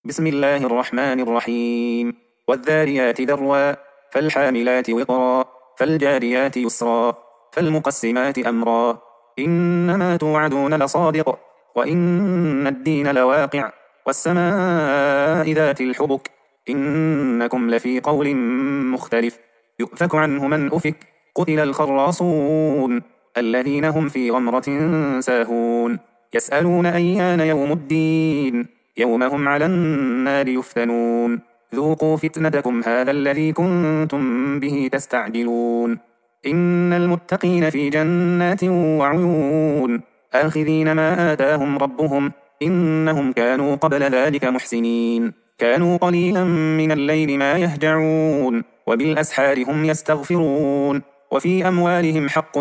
بسم الله الرحمن الرحيم. والذاريات ذروا فالحاملات وقرا فالجاريات يسرا فالمقسمات أمرا إنما توعدون لصادق وإن الدين لواقع والسماء ذات الحبك إنكم لفي قول مختلف يؤفك عنه من أفك قتل الخراصون الذين هم في غمرة ساهون يسألون أيان يوم الدين يوم هم على النار يفتنون ذوقوا فتنتكم هذا الذي كنتم به تستعجلون إن المتقين في جنات وعيون آخذين ما آتاهم ربهم إنهم كانوا قبل ذلك محسنين كانوا قليلا من الليل ما يهجعون وبالأسحار هم يستغفرون وفي أموالهم حق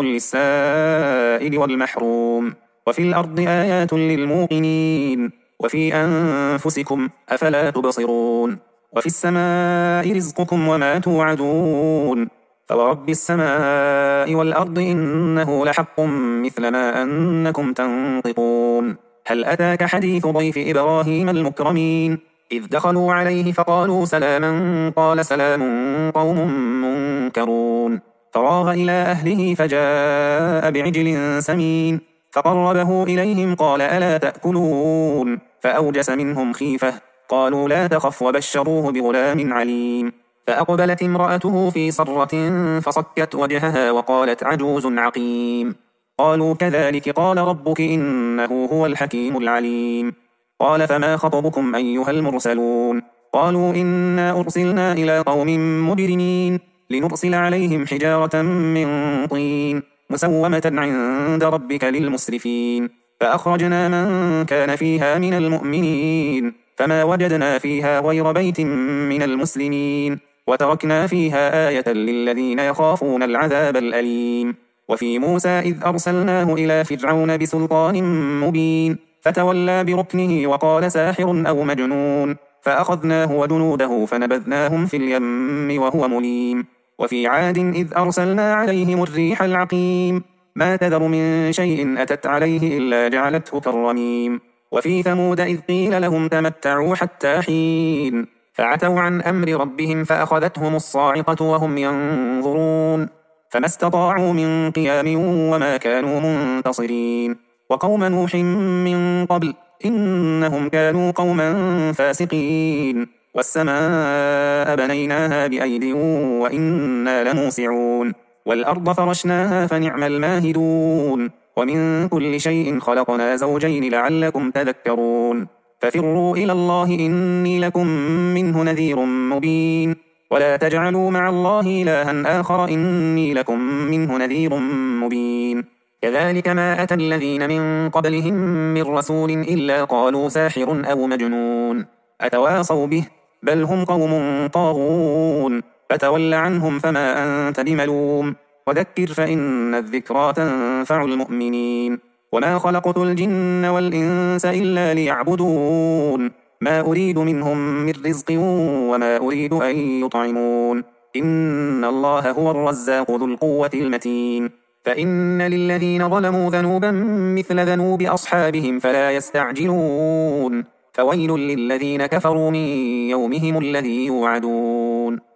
للسائل والمحروم وفي الأرض آيات للموقنين وفي أنفسكم أفلا تبصرون وفي السماء رزقكم وما توعدون فورب السماء والأرض إنه لحق مثل ما أنكم تنطقون هل أتاك حديث ضيف إبراهيم المكرمين إذ دخلوا عليه فقالوا سلاما قال سلام قوم منكرون فراغ إلى أهله فجاء بعجل سمين فقربه إليهم قال ألا تأكلون فأوجس منهم خيفة قالوا لا تخف وبشروه بغلام عليم فأقبلت امرأته في صرة فصكت وجهها وقالت عجوز عقيم قالوا كذلك قال ربك إنه هو الحكيم العليم قال فما خطبكم أيها المرسلون قالوا إنا أرسلنا إلى قوم مجرمين لنرسل عليهم حجارة من طين مسومة عند ربك للمسرفين فأخرجنا من كان فيها من المؤمنين فما وجدنا فيها غير بيت من المسلمين وتركنا فيها آية للذين يخافون العذاب الأليم وفي موسى إذ أرسلناه إلى فرعون بسلطان مبين فتولى بركنه وقال ساحر أو مجنون فأخذناه وجنوده فنبذناهم في اليم وهو مليم وفي عاد إذ أرسلنا عليهم الريح العقيم ما تذر من شيء أتت عليه إلا جعلته كالرميم وفي ثمود إذ قيل لهم تمتعوا حتى حين فعتوا عن أمر ربهم فأخذتهم الصاعقة وهم ينظرون فما استطاعوا من قيام وما كانوا منتصرين وقوم نوح من قبل إنهم كانوا قوما فاسقين والسماء بنيناها بأيد وإنا لموسعون والأرض فرشناها فنعم الماهدون ومن كل شيء خلقنا زوجين لعلكم تذكرون ففروا إلى الله إني لكم منه نذير مبين ولا تجعلوا مع الله إلها آخر إني لكم منه نذير مبين كذلك ما أتى الذين من قبلهم من رسول إلا قالوا ساحر أو مجنون أتواصوا به بل هم قوم طاغون فتول عنهم فما أنت بملوم وذكر فإن الذكرى تنفع المؤمنين وما خلقت الجن والإنس إلا ليعبدون ما أريد منهم من رزق وما أريد أن يطعمون إن الله هو الرزاق ذو القوة المتين فإن للذين ظلموا ذنوبا مثل ذنوب أصحابهم فلا يستعجلون فويل للذين كفروا من يومهم الذي يوعدون